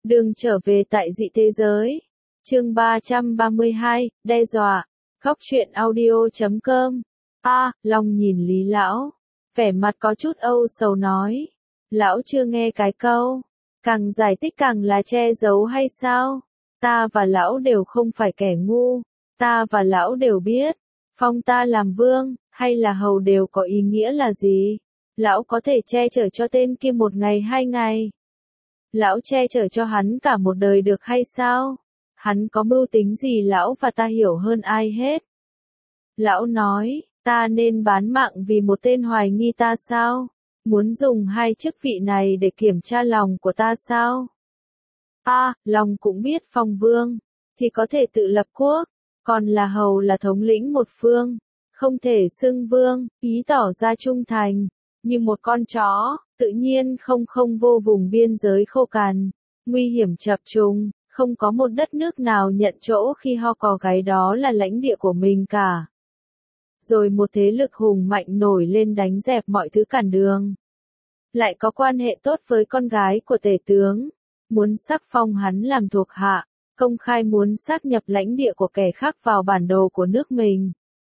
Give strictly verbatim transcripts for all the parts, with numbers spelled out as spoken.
Đường trở về tại dị thế giới. Chương ba trăm ba mươi hai, đe dọa. Góc truyện audio chấm com. A, Long nhìn Lý lão, vẻ mặt có chút âu sầu nói. Lão chưa nghe cái câu, càng giải thích càng là che giấu hay sao? Ta và lão đều không phải kẻ ngu, ta và lão đều biết, phong ta làm vương, hay là hầu đều có ý nghĩa là gì? Lão có thể che chở cho tên kia một ngày hai ngày. Lão che chở cho hắn cả một đời được hay sao? Hắn có mưu tính gì lão và ta hiểu hơn ai hết. Lão nói, ta nên bán mạng vì một tên hoài nghi ta sao? Muốn dùng hai chức vị này để kiểm tra lòng của ta sao? A, à, Long cũng biết phong vương, thì có thể tự lập quốc, còn là hầu là thống lĩnh một phương, không thể xưng vương, ý tỏ ra trung thành, như một con chó, tự nhiên không không vô vùng biên giới khô cằn, nguy hiểm chập trùng, không có một đất nước nào nhận chỗ khi ho cò gáy đó là lãnh địa của mình cả. Rồi một thế lực hùng mạnh nổi lên đánh dẹp mọi thứ cản đường. Lại có quan hệ tốt với con gái của tể tướng, muốn sắc phong hắn làm thuộc hạ, công khai muốn sát nhập lãnh địa của kẻ khác vào bản đồ của nước mình.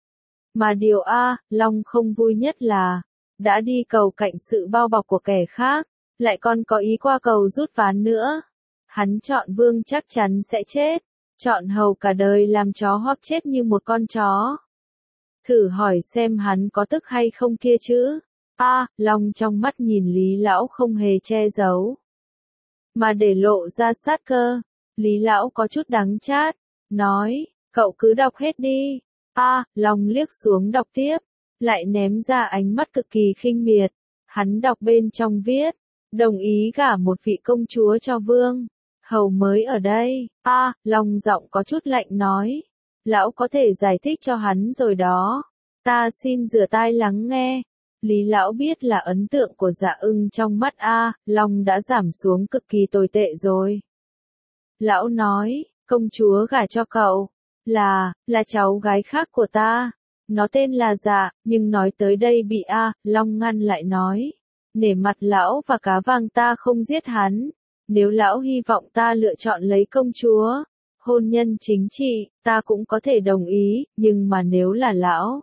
Mà điều A, Long không vui nhất là, đã đi cầu cạnh sự bao bọc của kẻ khác, lại còn có ý qua cầu rút ván nữa. Hắn chọn vương chắc chắn sẽ chết, chọn hầu cả đời làm chó hoặc chết như một con chó. Thử hỏi xem hắn có tức hay không kia chứ. A, à, Long trong mắt nhìn Lý lão không hề che giấu, mà để lộ ra sát cơ. Lý lão có chút đắng chát, nói, cậu cứ đọc hết đi. A, à, Long liếc xuống đọc tiếp, lại ném ra ánh mắt cực kỳ khinh miệt. Hắn đọc bên trong viết, đồng ý gả một vị công chúa cho vương, hầu mới ở đây. A, à, Long giọng có chút lạnh nói, lão có thể giải thích cho hắn rồi đó. Ta xin rửa tai lắng nghe. Lý lão biết là ấn tượng của Dạ Ưng trong mắt A, Long đã giảm xuống cực kỳ tồi tệ rồi. Lão nói, công chúa gả cho cậu, là, là cháu gái khác của ta. Nó tên là Dạ, nhưng nói tới đây bị A, Long ngăn lại nói. Nể mặt lão và cá vàng ta không giết hắn. Nếu lão hy vọng ta lựa chọn lấy công chúa, hôn nhân chính trị, ta cũng có thể đồng ý, nhưng mà nếu là lão,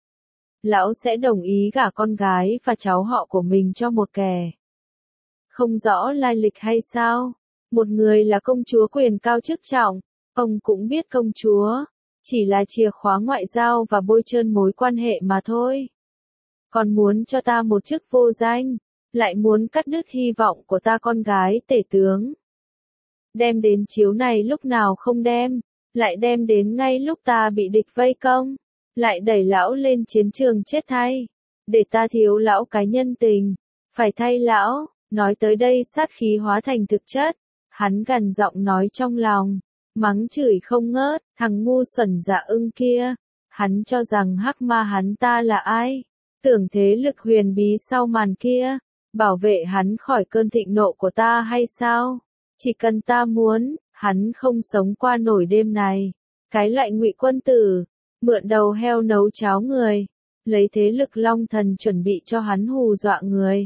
lão sẽ đồng ý gả con gái và cháu họ của mình cho một kẻ không rõ lai lịch hay sao? Một người là công chúa quyền cao chức trọng, ông cũng biết công chúa chỉ là chìa khóa ngoại giao và bôi trơn mối quan hệ mà thôi. Còn muốn cho ta một chức vô danh, lại muốn cắt đứt hy vọng của ta con gái tể tướng. Đem đến chiếu này lúc nào không đem, lại đem đến ngay lúc ta bị địch vây công, lại đẩy lão lên chiến trường chết thay, để ta thiếu lão cái nhân tình, phải thay lão. Nói tới đây sát khí hóa thành thực chất, hắn gằn giọng nói trong lòng, mắng chửi không ngớt, thằng ngu xuẩn Dạ Ưng kia, hắn cho rằng hắc ma hắn ta là ai, tưởng thế lực huyền bí sau màn kia, bảo vệ hắn khỏi cơn thịnh nộ của ta hay sao? Chỉ cần ta muốn, hắn không sống qua nổi đêm này. Cái loại ngụy quân tử, mượn đầu heo nấu cháo người, lấy thế lực long thần chuẩn bị cho hắn hù dọa người.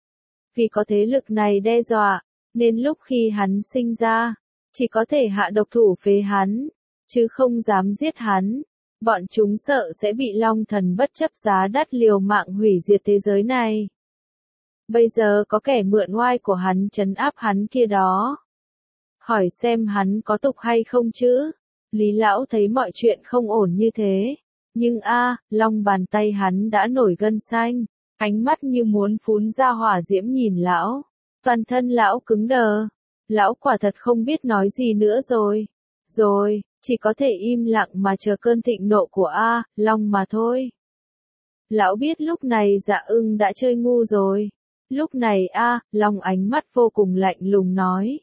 Vì có thế lực này đe dọa, nên lúc khi hắn sinh ra, chỉ có thể hạ độc thủ phế hắn, chứ không dám giết hắn. Bọn chúng sợ sẽ bị long thần bất chấp giá đắt liều mạng hủy diệt thế giới này. Bây giờ có kẻ mượn oai của hắn trấn áp hắn kia đó. Hỏi xem hắn có tục hay không chứ? Lý lão thấy mọi chuyện không ổn như thế. Nhưng a, à, long bàn tay hắn đã nổi gân xanh, ánh mắt như muốn phun ra hỏa diễm nhìn lão. Toàn thân lão cứng đờ. Lão quả thật không biết nói gì nữa rồi. Rồi, chỉ có thể im lặng mà chờ cơn thịnh nộ của A, à, Long mà thôi. Lão biết lúc này Dạ Ưng đã chơi ngu rồi. Lúc này A, à, Long ánh mắt vô cùng lạnh lùng nói.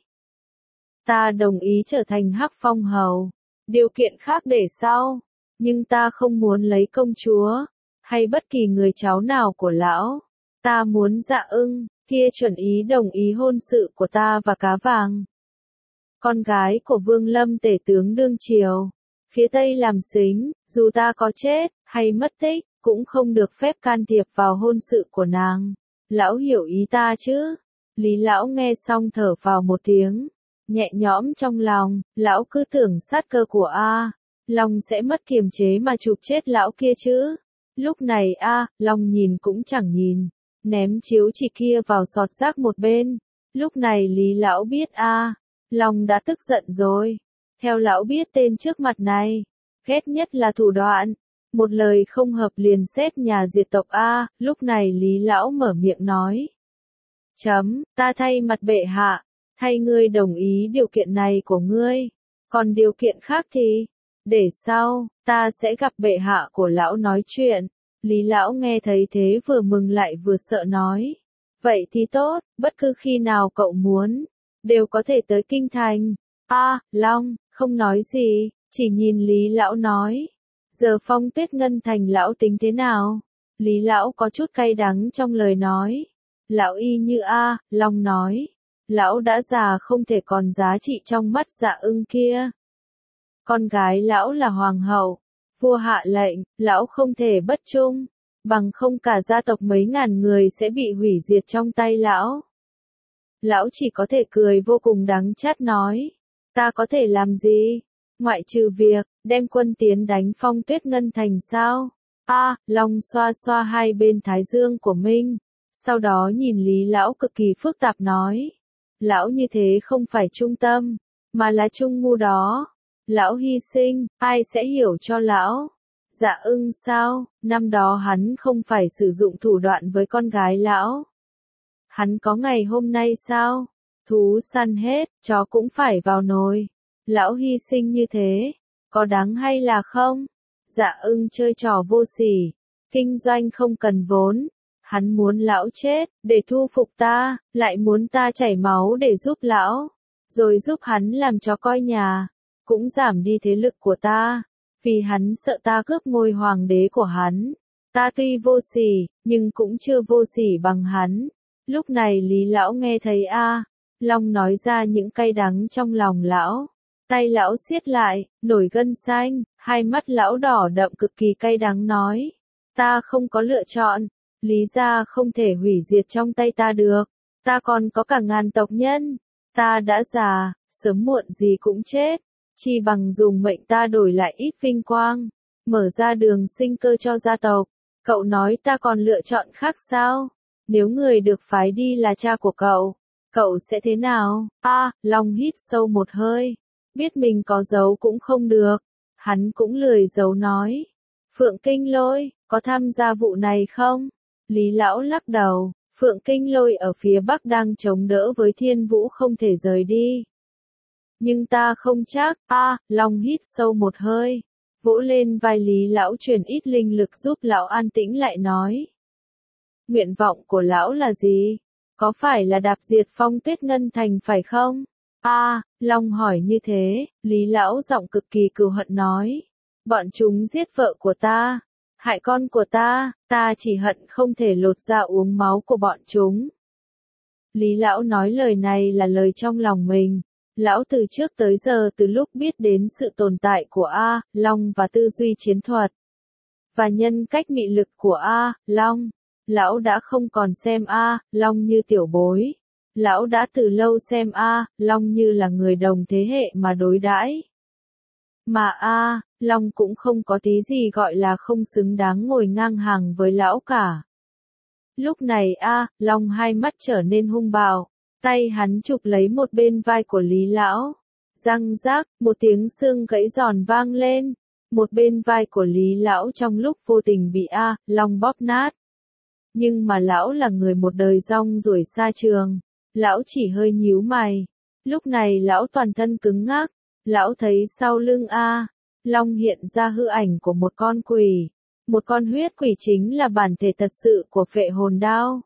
Ta đồng ý trở thành Hắc Phong hầu. Điều kiện khác để sau. Nhưng ta không muốn lấy công chúa, hay bất kỳ người cháu nào của lão. Ta muốn Dạ Ưng kia chuẩn ý đồng ý hôn sự của ta và cá vàng, con gái của Vương Lâm tể tướng đương triều, phía Tây làm sính. Dù ta có chết, hay mất tích, cũng không được phép can thiệp vào hôn sự của nàng. Lão hiểu ý ta chứ? Lý lão nghe xong thở vào một tiếng, nhẹ nhõm trong lòng, lão cứ tưởng sát cơ của A, Long sẽ mất kiềm chế mà chụp chết lão kia chứ. Lúc này A, Long nhìn cũng chẳng nhìn, ném chiếu chỉ kia vào sọt rác một bên. Lúc này Lý lão biết A, Long đã tức giận rồi. Theo lão biết tên trước mặt này, ghét nhất là thủ đoạn. Một lời không hợp liền xét nhà diệt tộc A, lúc này Lý lão mở miệng nói. Chấm, ta thay mặt bệ hạ, thay ngươi đồng ý điều kiện này của ngươi. Còn điều kiện khác thì, để sau, ta sẽ gặp bệ hạ của lão nói chuyện. Lý lão nghe thấy thế vừa mừng lại vừa sợ nói. Vậy thì tốt, bất cứ khi nào cậu muốn, đều có thể tới kinh thành. A, Long, không nói gì, chỉ nhìn Lý lão nói. Giờ Phong Tuyết Ngân Thành lão tính thế nào? Lý lão có chút cay đắng trong lời nói. Lão y như A, Long nói. Lão đã già không thể còn giá trị trong mắt Dạ Ưng kia. Con gái lão là hoàng hậu. Vua hạ lệnh, lão không thể bất trung. Bằng không cả gia tộc mấy ngàn người sẽ bị hủy diệt trong tay lão. Lão chỉ có thể cười vô cùng đắng chát nói. Ta có thể làm gì? Ngoại trừ việc, đem quân tiến đánh Phong Tuyết Ngân Thành sao? A, Long xoa xoa hai bên thái dương của Minh. Sau đó nhìn Lý lão cực kỳ phức tạp nói. Lão như thế không phải trung tâm, mà là trung ngu đó. Lão hy sinh, ai sẽ hiểu cho lão? Dạ Ưng sao, năm đó hắn không phải sử dụng thủ đoạn với con gái lão. Hắn có ngày hôm nay sao? Thú săn hết, chó cũng phải vào nồi. Lão hy sinh như thế, có đáng hay là không? Dạ Ưng chơi trò vô sỉ, kinh doanh không cần vốn. Hắn muốn lão chết, để thu phục ta, lại muốn ta chảy máu để giúp lão, rồi giúp hắn làm chó coi nhà, cũng giảm đi thế lực của ta, vì hắn sợ ta cướp ngôi hoàng đế của hắn. Ta tuy vô sỉ, nhưng cũng chưa vô sỉ bằng hắn. Lúc này Lý lão nghe thấy A, Long nói ra những cay đắng trong lòng lão. Tay lão siết lại, nổi gân xanh, hai mắt lão đỏ đậm cực kỳ cay đắng nói. Ta không có lựa chọn. Lý gia không thể hủy diệt trong tay ta được. Ta còn có cả ngàn tộc nhân. Ta đã già, sớm muộn gì cũng chết. Chỉ bằng dùng mệnh ta đổi lại ít vinh quang. Mở ra đường sinh cơ cho gia tộc. Cậu nói ta còn lựa chọn khác sao? Nếu người được phái đi là cha của cậu, cậu sẽ thế nào? A, Long hít sâu một hơi. Biết mình có giấu cũng không được. Hắn cũng lười giấu nói. Phượng Kinh Lôi, có tham gia vụ này không? Lý lão lắc đầu. Phượng Kinh Lôi ở phía bắc đang chống đỡ với Thiên Vũ không thể rời đi. Nhưng ta không chắc. A, Long hít sâu một hơi. Vỗ lên vai Lý lão truyền ít linh lực giúp lão an tĩnh lại nói. Nguyện vọng của lão là gì? Có phải là đạp diệt Phong Tuyết Ngân Thành phải không? A, Long hỏi như thế, Lý lão giọng cực kỳ cừu hận nói. Bọn chúng giết vợ của ta, hại con của ta, ta chỉ hận không thể lột ra uống máu của bọn chúng. Lý lão nói lời này là lời trong lòng mình. Lão từ trước tới giờ từ lúc biết đến sự tồn tại của A, Long và tư duy chiến thuật, và nhân cách mị lực của A, Long, lão đã không còn xem A, Long như tiểu bối. Lão đã từ lâu xem A, Long như là người đồng thế hệ mà đối đãi. Mà A, Long cũng không có tí gì gọi là không xứng đáng ngồi ngang hàng với lão cả. Lúc này A, Long hai mắt trở nên hung bạo, tay hắn chụp lấy một bên vai của Lý lão. Răng rác, một tiếng xương gãy giòn vang lên. Một bên vai của Lý lão trong lúc vô tình bị A, Long bóp nát. Nhưng mà lão là người một đời rong ruổi xa trường. Lão chỉ hơi nhíu mày. Lúc này lão toàn thân cứng ngắc. Lão thấy sau lưng A, Long hiện ra hư ảnh của một con quỷ. Một con huyết quỷ chính là bản thể thật sự của phệ hồn đao.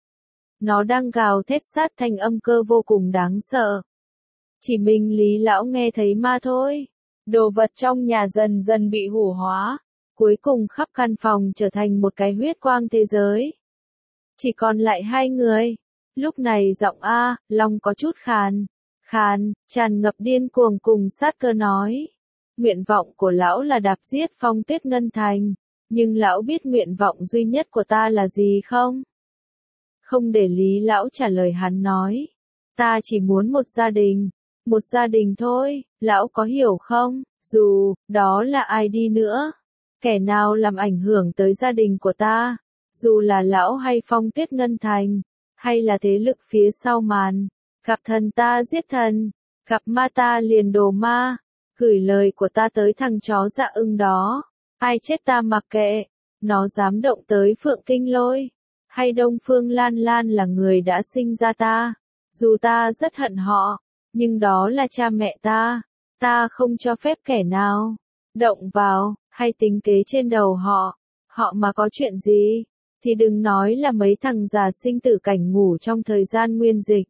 Nó đang gào thét sát thanh âm cơ vô cùng đáng sợ. Chỉ mình Lý lão nghe thấy ma thôi. Đồ vật trong nhà dần dần bị hủ hóa. Cuối cùng khắp căn phòng trở thành một cái huyết quang thế giới. Chỉ còn lại hai người. Lúc này giọng A, Long có chút khàn. Khàn, tràn ngập điên cuồng cùng sát cơ nói. Nguyện vọng của lão là đạp giết Phong Tuyết Ngân Thành. Nhưng lão biết nguyện vọng duy nhất của ta là gì không? Không để Lý lão trả lời hắn nói. Ta chỉ muốn một gia đình. Một gia đình thôi, lão có hiểu không? Dù, đó là ai đi nữa. Kẻ nào làm ảnh hưởng tới gia đình của ta, dù là lão hay Phong Tuyết Ngân Thành, hay là thế lực phía sau màn, gặp thần ta giết thần, gặp ma ta liền đồ ma, gửi lời của ta tới thằng chó Dạ Ưng đó, ai chết ta mặc kệ, nó dám động tới Phượng Kinh Lôi, hay Đông Phương Lan Lan là người đã sinh ra ta, dù ta rất hận họ, nhưng đó là cha mẹ ta, ta không cho phép kẻ nào động vào, hay tính kế trên đầu họ, họ mà có chuyện gì, thì đừng nói là mấy thằng già sinh tử cảnh ngủ trong thời gian nguyên dịch.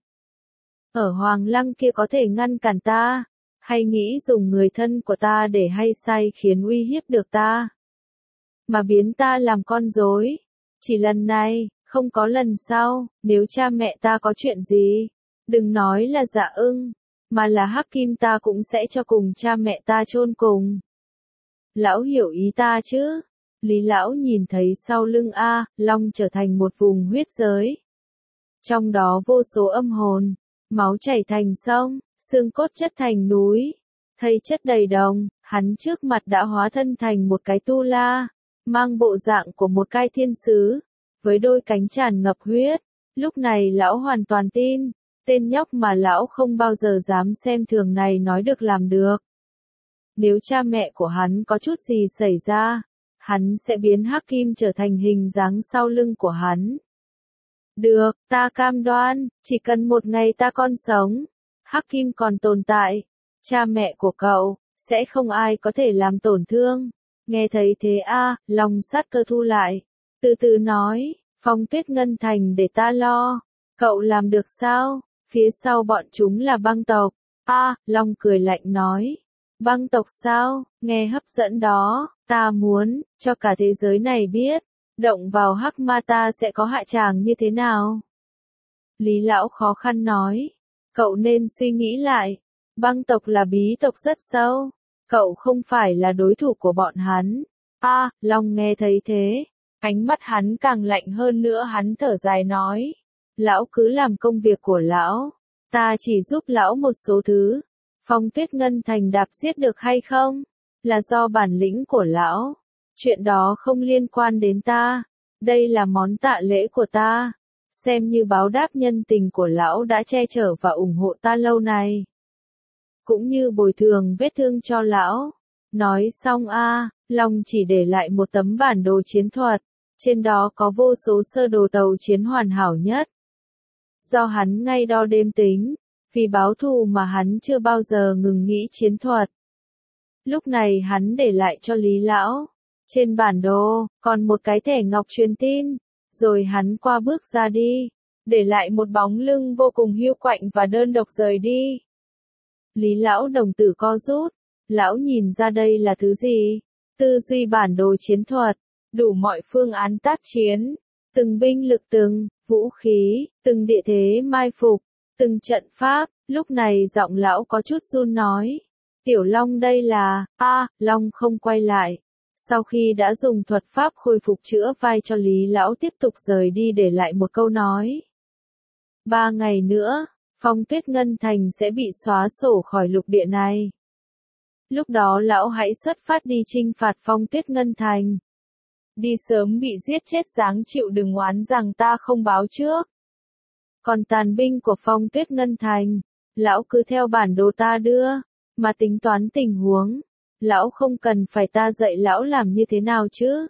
Ở Hoàng Lăng kia có thể ngăn cản ta, hay nghĩ dùng người thân của ta để hay sai khiến uy hiếp được ta, mà biến ta làm con rối. Chỉ lần này, không có lần sau, nếu cha mẹ ta có chuyện gì, đừng nói là Dạ Ưng, mà là Hắc Kim ta cũng sẽ cho cùng cha mẹ ta chôn cùng. Lão hiểu ý ta chứ? Lý lão nhìn thấy sau lưng A, Long trở thành một vùng huyết giới. Trong đó vô số âm hồn, máu chảy thành sông, xương cốt chất thành núi, thây chất đầy đồng, hắn trước mặt đã hóa thân thành một cái tu la, mang bộ dạng của một cai thiên sứ, với đôi cánh tràn ngập huyết. Lúc này lão hoàn toàn tin, tên nhóc mà lão không bao giờ dám xem thường này nói được làm được. Nếu cha mẹ của hắn có chút gì xảy ra, hắn sẽ biến Hắc Kim trở thành hình dáng sau lưng của hắn. Được, ta cam đoan, chỉ cần một ngày ta còn sống, Hắc Kim còn tồn tại, cha mẹ của cậu, sẽ không ai có thể làm tổn thương. Nghe thấy thế a, Long sát cơ thu lại, từ từ nói, Phong Tuyết Ngân Thành để ta lo, cậu làm được sao? Phía sau bọn chúng là băng tộc. A, Long cười lạnh nói, băng tộc sao? Nghe hấp dẫn đó, ta muốn cho cả thế giới này biết, động vào Hắc Ma ta sẽ có hạ tràng như thế nào. Lý lão khó khăn nói, cậu nên suy nghĩ lại, băng tộc là bí tộc rất sâu, cậu không phải là đối thủ của bọn hắn. A, Long nghe thấy thế, ánh mắt hắn càng lạnh hơn nữa, hắn thở dài nói, lão cứ làm công việc của lão, ta chỉ giúp lão một số thứ. Phong Tuyết Ngân Thành đạp giết được hay không, là do bản lĩnh của lão, chuyện đó không liên quan đến ta, đây là món tạ lễ của ta, xem như báo đáp nhân tình của lão đã che chở và ủng hộ ta lâu nay, cũng như bồi thường vết thương cho lão. Nói xong a, Long chỉ để lại một tấm bản đồ chiến thuật, trên đó có vô số sơ đồ tàu chiến hoàn hảo nhất. Do hắn ngay đo đêm tính, vì báo thù mà hắn chưa bao giờ ngừng nghĩ chiến thuật. Lúc này hắn để lại cho Lý lão, trên bản đồ, còn một cái thẻ ngọc truyền tin, rồi hắn qua bước ra đi, để lại một bóng lưng vô cùng hiu quạnh và đơn độc rời đi. Lý lão đồng tử co rút, lão nhìn ra đây là thứ gì? Tư duy bản đồ chiến thuật, đủ mọi phương án tác chiến, từng binh lực từng, vũ khí, từng địa thế mai phục, từng trận pháp. Lúc này giọng lão có chút run nói, Tiểu Long đây là, a, Long không quay lại. Sau khi đã dùng thuật pháp khôi phục chữa vai cho Lý lão tiếp tục rời đi để lại một câu nói. Ba ngày nữa, Phong Tuyết Ngân Thành sẽ bị xóa sổ khỏi lục địa này. Lúc đó lão hãy xuất phát đi chinh phạt Phong Tuyết Ngân Thành. Đi sớm bị giết chết dáng chịu đừng oán rằng ta không báo trước. Còn tàn binh của Phong Tuyết Ngân Thành, lão cứ theo bản đồ ta đưa, mà tính toán tình huống. Lão không cần phải ta dạy lão làm như thế nào chứ.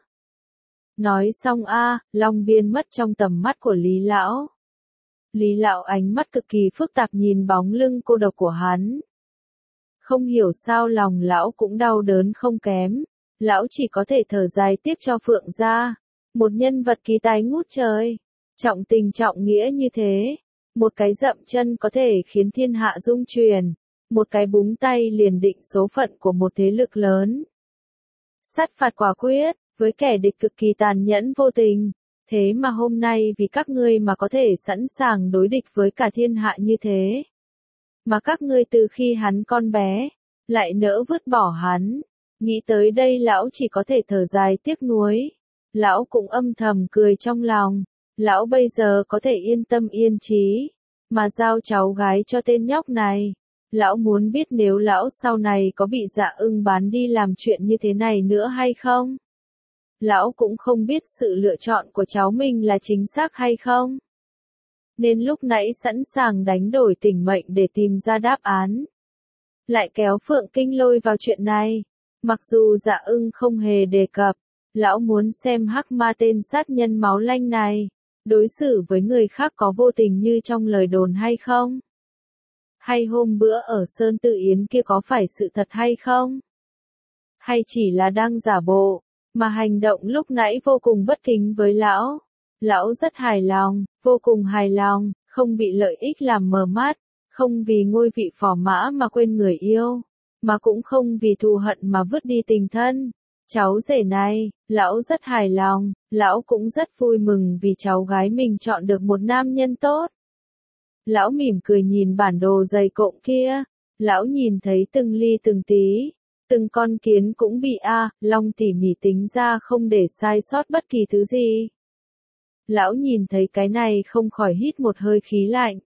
Nói xong a, Long Biên mất trong tầm mắt của Lý lão. Lý lão ánh mắt cực kỳ phức tạp nhìn bóng lưng cô độc của hắn. Không hiểu sao lòng lão cũng đau đớn không kém. Lão chỉ có thể thở dài tiếc cho Phượng gia, một nhân vật kỳ tài ngút trời, trọng tình trọng nghĩa như thế, một cái dậm chân có thể khiến thiên hạ rung chuyển, một cái búng tay liền định số phận của một thế lực lớn. Sát phạt quả quyết, với kẻ địch cực kỳ tàn nhẫn vô tình, thế mà hôm nay vì các ngươi mà có thể sẵn sàng đối địch với cả thiên hạ như thế. Mà các ngươi từ khi hắn con bé, lại nỡ vứt bỏ hắn. Nghĩ tới đây lão chỉ có thể thở dài tiếc nuối. Lão cũng âm thầm cười trong lòng. Lão bây giờ có thể yên tâm yên trí, mà giao cháu gái cho tên nhóc này. Lão muốn biết nếu lão sau này có bị Dạ Ưng bán đi làm chuyện như thế này nữa hay không. Lão cũng không biết sự lựa chọn của cháu mình là chính xác hay không. Nên lúc nãy sẵn sàng đánh đổi tình mệnh để tìm ra đáp án. Lại kéo Phượng Kinh Lôi vào chuyện này. Mặc dù Dạ Ưng không hề đề cập, lão muốn xem hắc ma tên sát nhân máu lanh này, đối xử với người khác có vô tình như trong lời đồn hay không? Hay hôm bữa ở Sơn Tự Yến kia có phải sự thật hay không? Hay chỉ là đang giả bộ, mà hành động lúc nãy vô cùng bất kính với lão? Lão rất hài lòng, vô cùng hài lòng, không bị lợi ích làm mờ mắt, không vì ngôi vị phò mã mà quên người yêu, mà cũng không vì thù hận mà vứt đi tình thân. Cháu rể này, lão rất hài lòng, lão cũng rất vui mừng vì cháu gái mình chọn được một nam nhân tốt. Lão mỉm cười nhìn bản đồ dày cộm kia, lão nhìn thấy từng ly từng tí, từng con kiến cũng bị A, Long tỉ mỉ tính ra không để sai sót bất kỳ thứ gì. Lão nhìn thấy cái này không khỏi hít một hơi khí lạnh.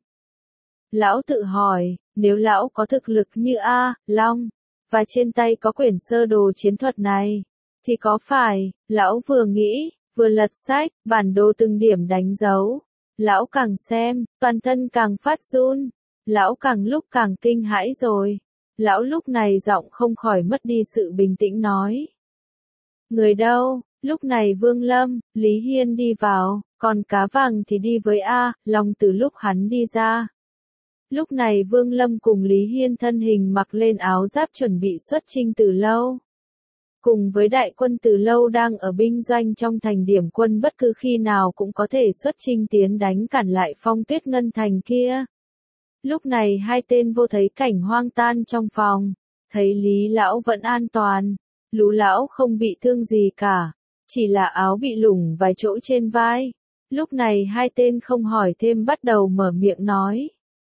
Lão tự hỏi, nếu lão có thực lực như A, Long, và trên tay có quyển sơ đồ chiến thuật này, thì có phải, lão vừa nghĩ, vừa lật sách, bản đồ từng điểm đánh dấu. Lão càng xem, toàn thân càng phát run, lão càng lúc càng kinh hãi rồi. Lão lúc này giọng không khỏi mất đi sự bình tĩnh nói. Người đâu? Lúc này Vương Lâm, Lý Hiên đi vào, còn Cá Vàng thì đi với A, Long từ lúc hắn đi ra. Lúc này Vương Lâm cùng Lý Hiên thân hình mặc lên áo giáp chuẩn bị xuất chinh từ lâu. Cùng với đại quân từ lâu đang ở binh doanh trong thành điểm quân bất cứ khi nào cũng có thể xuất chinh tiến đánh cản lại Phong Tuyết Ngân thành kia. Lúc này hai tên vô thấy cảnh hoang tan trong phòng, thấy Lý lão vẫn an toàn, Lú lão không bị thương gì cả, chỉ là áo bị lủng vài chỗ trên vai. Lúc này hai tên không hỏi thêm bắt đầu mở miệng nói.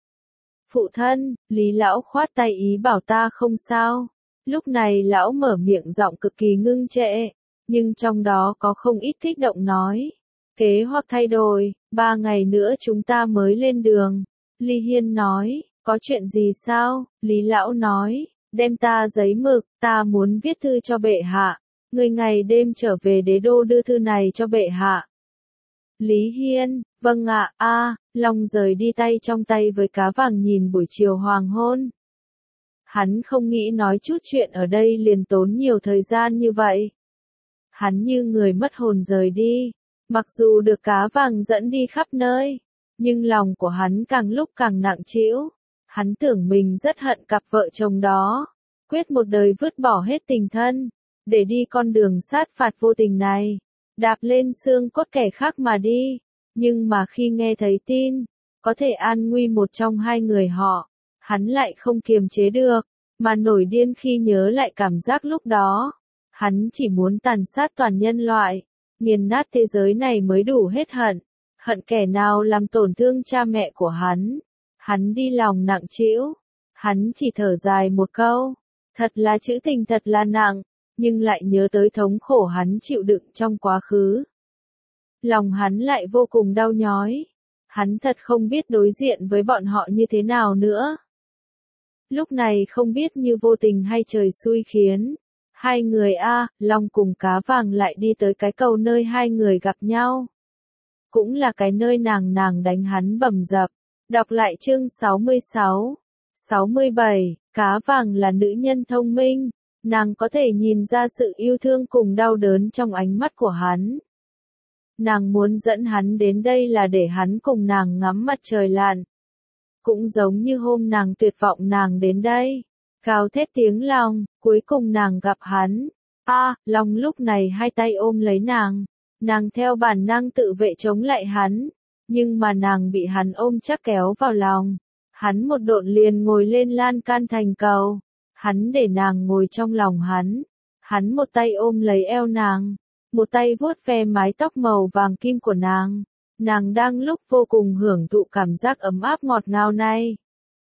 Phụ thân, Lý lão khoát tay ý bảo ta không sao. Lúc này lão mở miệng giọng cực kỳ ngưng trệ, nhưng trong đó có không ít kích động nói. Kế hoạch thay đổi, ba ngày nữa chúng ta mới lên đường. Lý Hiên nói, có chuyện gì sao? Lý lão nói, đem ta giấy mực, ta muốn viết thư cho bệ hạ. Người ngày đêm trở về đế đô đưa thư này cho bệ hạ. Lý Hiên, vâng ạ, a, Long rời đi tay trong tay với Cá Vàng nhìn buổi chiều hoàng hôn. Hắn không nghĩ nói chút chuyện ở đây liền tốn nhiều thời gian như vậy. Hắn như người mất hồn rời đi, mặc dù được Cá Vàng dẫn đi khắp nơi, nhưng lòng của hắn càng lúc càng nặng trĩu. Hắn tưởng mình rất hận cặp vợ chồng đó, quyết một đời vứt bỏ hết tình thân, để đi con đường sát phạt vô tình này, đạp lên xương cốt kẻ khác mà đi. Nhưng mà khi nghe thấy tin, có thể an nguy một trong hai người họ, hắn lại không kiềm chế được, mà nổi điên khi nhớ lại cảm giác lúc đó. Hắn chỉ muốn tàn sát toàn nhân loại, nghiền nát thế giới này mới đủ hết hận, hận kẻ nào làm tổn thương cha mẹ của hắn. Hắn đi lòng nặng trĩu, hắn chỉ thở dài một câu, thật là chữ tình thật là nặng, nhưng lại nhớ tới thống khổ hắn chịu đựng trong quá khứ. Lòng hắn lại vô cùng đau nhói, hắn thật không biết đối diện với bọn họ như thế nào nữa. Lúc này không biết như vô tình hay trời xui khiến, hai người A, Long cùng Cá Vàng lại đi tới cái cầu nơi hai người gặp nhau. Cũng là cái nơi nàng nàng đánh hắn bầm dập. Đọc lại chương sáu mươi sáu, sáu mươi bảy, Cá Vàng là nữ nhân thông minh, nàng có thể nhìn ra sự yêu thương cùng đau đớn trong ánh mắt của hắn. Nàng muốn dẫn hắn đến đây là để hắn cùng nàng ngắm mặt trời lặn. Cũng giống như hôm nàng tuyệt vọng nàng đến đây, gào thét tiếng lòng, cuối cùng nàng gặp hắn. A, Long lúc này hai tay ôm lấy nàng, nàng theo bản năng tự vệ chống lại hắn. Nhưng mà nàng bị hắn ôm chắc kéo vào lòng. Hắn một độn liền ngồi lên lan can thành cầu. Hắn để nàng ngồi trong lòng hắn. Hắn một tay ôm lấy eo nàng. Một tay vuốt ve mái tóc màu vàng kim của nàng. Nàng đang lúc vô cùng hưởng thụ cảm giác ấm áp ngọt ngào này.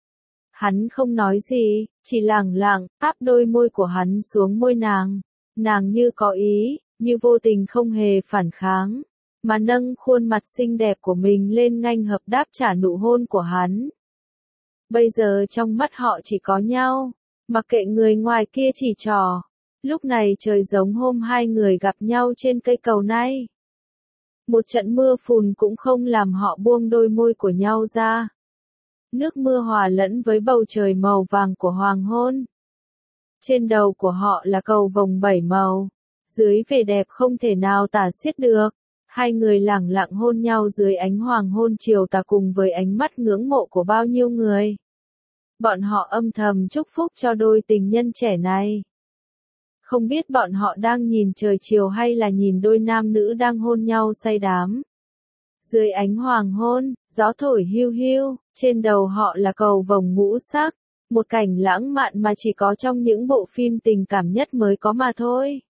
Hắn không nói gì, chỉ lẳng lặng, áp đôi môi của hắn xuống môi nàng. Nàng như có ý, như vô tình không hề phản kháng. Mà nâng khuôn mặt xinh đẹp của mình lên nghênh hợp đáp trả nụ hôn của hắn. Bây giờ trong mắt họ chỉ có nhau, mặc kệ người ngoài kia chỉ trò. Lúc này trời giống hôm hai người gặp nhau trên cây cầu này. Một trận mưa phùn cũng không làm họ buông đôi môi của nhau ra. Nước mưa hòa lẫn với bầu trời màu vàng của hoàng hôn. Trên đầu của họ là cầu vồng bảy màu, dưới vẻ đẹp không thể nào tả xiết được. Hai người lẳng lặng hôn nhau dưới ánh hoàng hôn chiều tà cùng với ánh mắt ngưỡng mộ của bao nhiêu người. Bọn họ âm thầm chúc phúc cho đôi tình nhân trẻ này. Không biết bọn họ đang nhìn trời chiều hay là nhìn đôi nam nữ đang hôn nhau say đắm. Dưới ánh hoàng hôn, gió thổi hiu hiu, trên đầu họ là cầu vồng ngũ sắc, một cảnh lãng mạn mà chỉ có trong những bộ phim tình cảm nhất mới có mà thôi.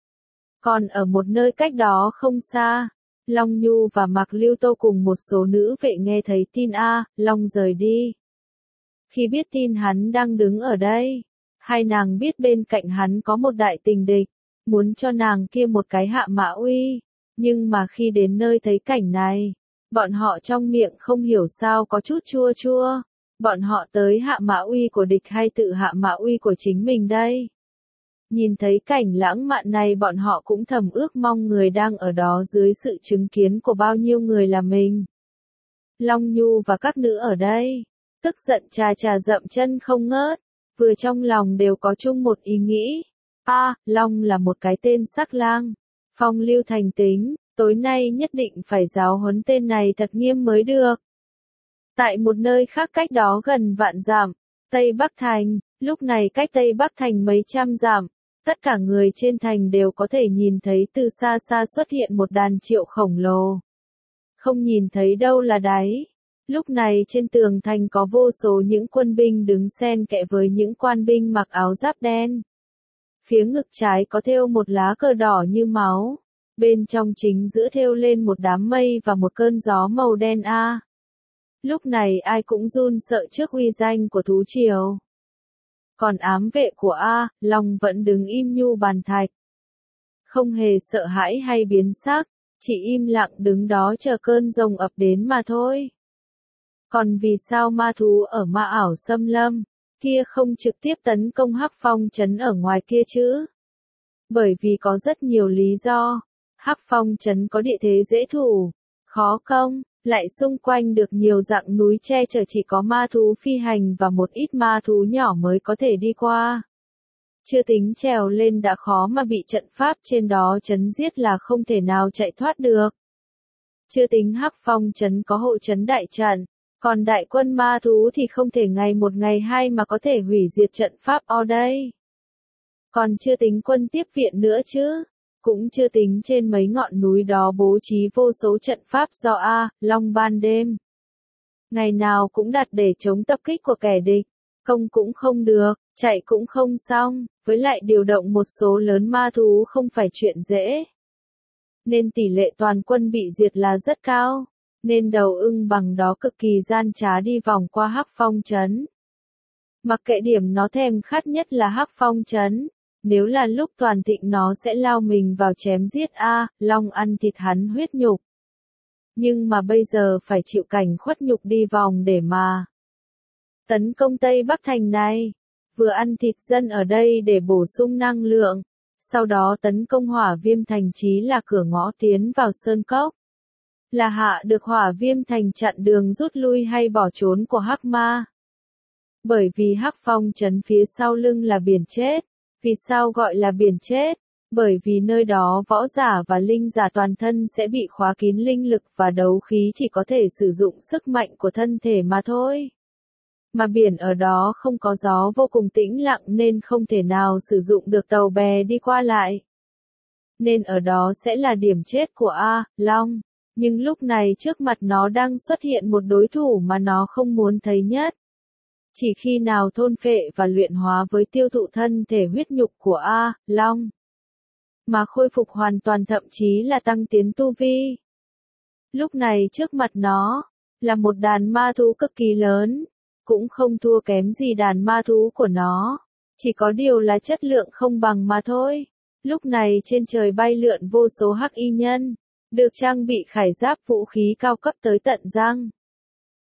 Còn ở một nơi cách đó không xa, Long Nhu và Mạc Lưu Tô cùng một số nữ vệ nghe thấy tin A, Long rời đi. Khi biết tin hắn đang đứng ở đây, hai nàng biết bên cạnh hắn có một đại tình địch, muốn cho nàng kia một cái hạ mã uy, nhưng mà khi đến nơi thấy cảnh này, bọn họ trong miệng không hiểu sao có chút chua chua, bọn họ tới hạ mã uy của địch hay tự hạ mã uy của chính mình đây. Nhìn thấy cảnh lãng mạn này bọn họ cũng thầm ước mong người đang ở đó dưới sự chứng kiến của bao nhiêu người là mình. Long Nhu và các nữ ở đây, tức giận chà chà dậm chân không ngớt, vừa trong lòng đều có chung một ý nghĩ. A, à, Long là một cái tên sắc lang, phong lưu thành tính, tối nay nhất định phải giáo huấn tên này thật nghiêm mới được. Tại một nơi khác cách đó gần vạn dặm, Tây Bắc Thành, lúc này cách Tây Bắc Thành mấy trăm dặm, tất cả người trên thành đều có thể nhìn thấy từ xa xa xuất hiện một đàn triệu khổng lồ. Không nhìn thấy đâu là đáy. Lúc này trên tường thành có vô số những quân binh đứng xen kẽ với những quan binh mặc áo giáp đen. Phía ngực trái có thêu một lá cờ đỏ như máu, bên trong chính giữa thêu lên một đám mây và một cơn gió màu đen a. Lúc này ai cũng run sợ trước uy danh của thú triều. Còn ám vệ của A, Long vẫn đứng im nhu bàn thạch. Không hề sợ hãi hay biến sắc, chỉ im lặng đứng đó chờ cơn rồng ập đến mà thôi. Còn vì sao ma thú ở ma ảo xâm lâm, kia không trực tiếp tấn công Hắc Phong trấn ở ngoài kia chứ? Bởi vì có rất nhiều lý do. Hắc Phong trấn có địa thế dễ thủ, khó công, lại xung quanh được nhiều dạng núi che chở chỉ có ma thú phi hành và một ít ma thú nhỏ mới có thể đi qua. Chưa tính trèo lên đã khó mà bị trận pháp trên đó trấn giết là không thể nào chạy thoát được. Chưa tính Hắc Phong trấn có hộ trấn đại trận, còn đại quân ma thú thì không thể ngày một ngày hai mà có thể hủy diệt trận pháp ở đây. Còn chưa tính quân tiếp viện nữa chứ. Cũng chưa tính trên mấy ngọn núi đó bố trí vô số trận pháp do A, Long ban đêm. Ngày nào cũng đặt để chống tập kích của kẻ địch, công cũng không được, chạy cũng không xong, với lại điều động một số lớn ma thú không phải chuyện dễ. Nên tỷ lệ toàn quân bị diệt là rất cao, nên đầu ưng bằng đó cực kỳ gian trá đi vòng qua Hắc Phong trấn. Mặc kệ điểm nó thèm khát nhất là Hắc Phong trấn. Nếu là lúc toàn thịnh nó sẽ lao mình vào chém giết A, Long ăn thịt hắn huyết nhục. Nhưng mà bây giờ phải chịu cảnh khuất nhục đi vòng để mà tấn công Tây Bắc Thành này, vừa ăn thịt dân ở đây để bổ sung năng lượng, sau đó tấn công Hỏa Viêm Thành chí là cửa ngõ tiến vào Sơn Cốc. Là hạ được Hỏa Viêm Thành chặn đường rút lui hay bỏ trốn của Hắc Ma. Bởi vì Hắc Phong trấn phía sau lưng là biển chết. Vì sao gọi là biển chết? Bởi vì nơi đó võ giả và linh giả toàn thân sẽ bị khóa kín linh lực và đấu khí chỉ có thể sử dụng sức mạnh của thân thể mà thôi. Mà biển ở đó không có gió vô cùng tĩnh lặng nên không thể nào sử dụng được tàu bè đi qua lại. Nên ở đó sẽ là điểm chết của A, Long. Nhưng lúc này trước mặt nó đang xuất hiện một đối thủ mà nó không muốn thấy nhất. Chỉ khi nào thôn phệ và luyện hóa với tiêu thụ thân thể huyết nhục của A, Long, mà khôi phục hoàn toàn thậm chí là tăng tiến tu vi. Lúc này trước mặt nó, là một đàn ma thú cực kỳ lớn, cũng không thua kém gì đàn ma thú của nó, chỉ có điều là chất lượng không bằng mà thôi. Lúc này trên trời bay lượn vô số hắc y nhân, được trang bị khải giáp vũ khí cao cấp tới tận răng.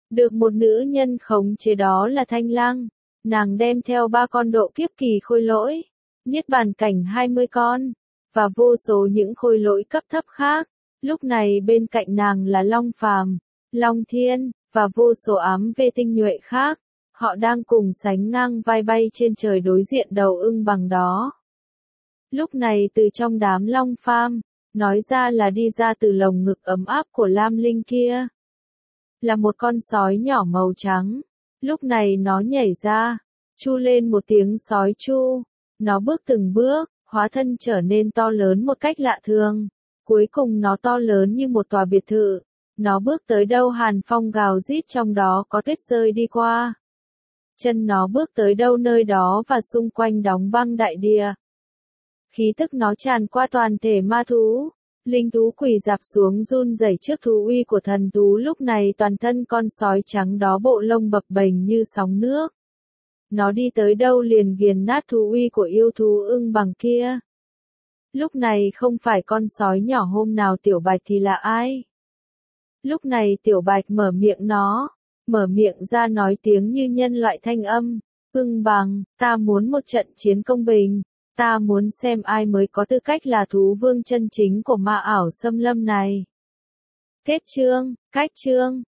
Được một nữ nhân khống chế đó là Thanh Lăng. Nàng đem theo ba con độ kiếp kỳ khôi lỗi, niết bàn cảnh hai mươi con, và vô số những khôi lỗi cấp thấp khác. Lúc này bên cạnh nàng là Long Phàm, Long Thiên, và vô số ám vê tinh nhuệ khác. Họ đang cùng sánh ngang vai bay trên trời đối diện đầu ưng bằng đó. Lúc này từ trong đám Long Phàm, nói ra là đi ra từ lồng ngực ấm áp của Lam Linh kia, là một con sói nhỏ màu trắng. Lúc này nó nhảy ra, chu lên một tiếng sói chu. Nó bước từng bước, hóa thân trở nên to lớn một cách lạ thường. Cuối cùng nó to lớn như một tòa biệt thự. Nó bước tới đâu hàn phong gào rít trong đó có tuyết rơi đi qua. Chân nó bước tới đâu nơi đó và xung quanh đóng băng đại địa. Khí tức nó tràn qua toàn thể ma thú. Linh thú quỳ dạp xuống run rẩy trước thú uy của thần thú. Lúc này toàn thân con sói trắng đó bộ lông bập bềnh như sóng nước. Nó đi tới đâu liền nghiền nát thú uy của yêu thú ưng bằng kia. Lúc này không phải con sói nhỏ hôm nào Tiểu Bạch thì là ai? Lúc này Tiểu Bạch mở miệng nó, mở miệng ra nói tiếng như nhân loại thanh âm. Ưng bằng, ta muốn một trận chiến công bình. Ta muốn xem ai mới có tư cách là thú vương chân chính của ma ảo xâm lâm này. Kết chương, cách chương.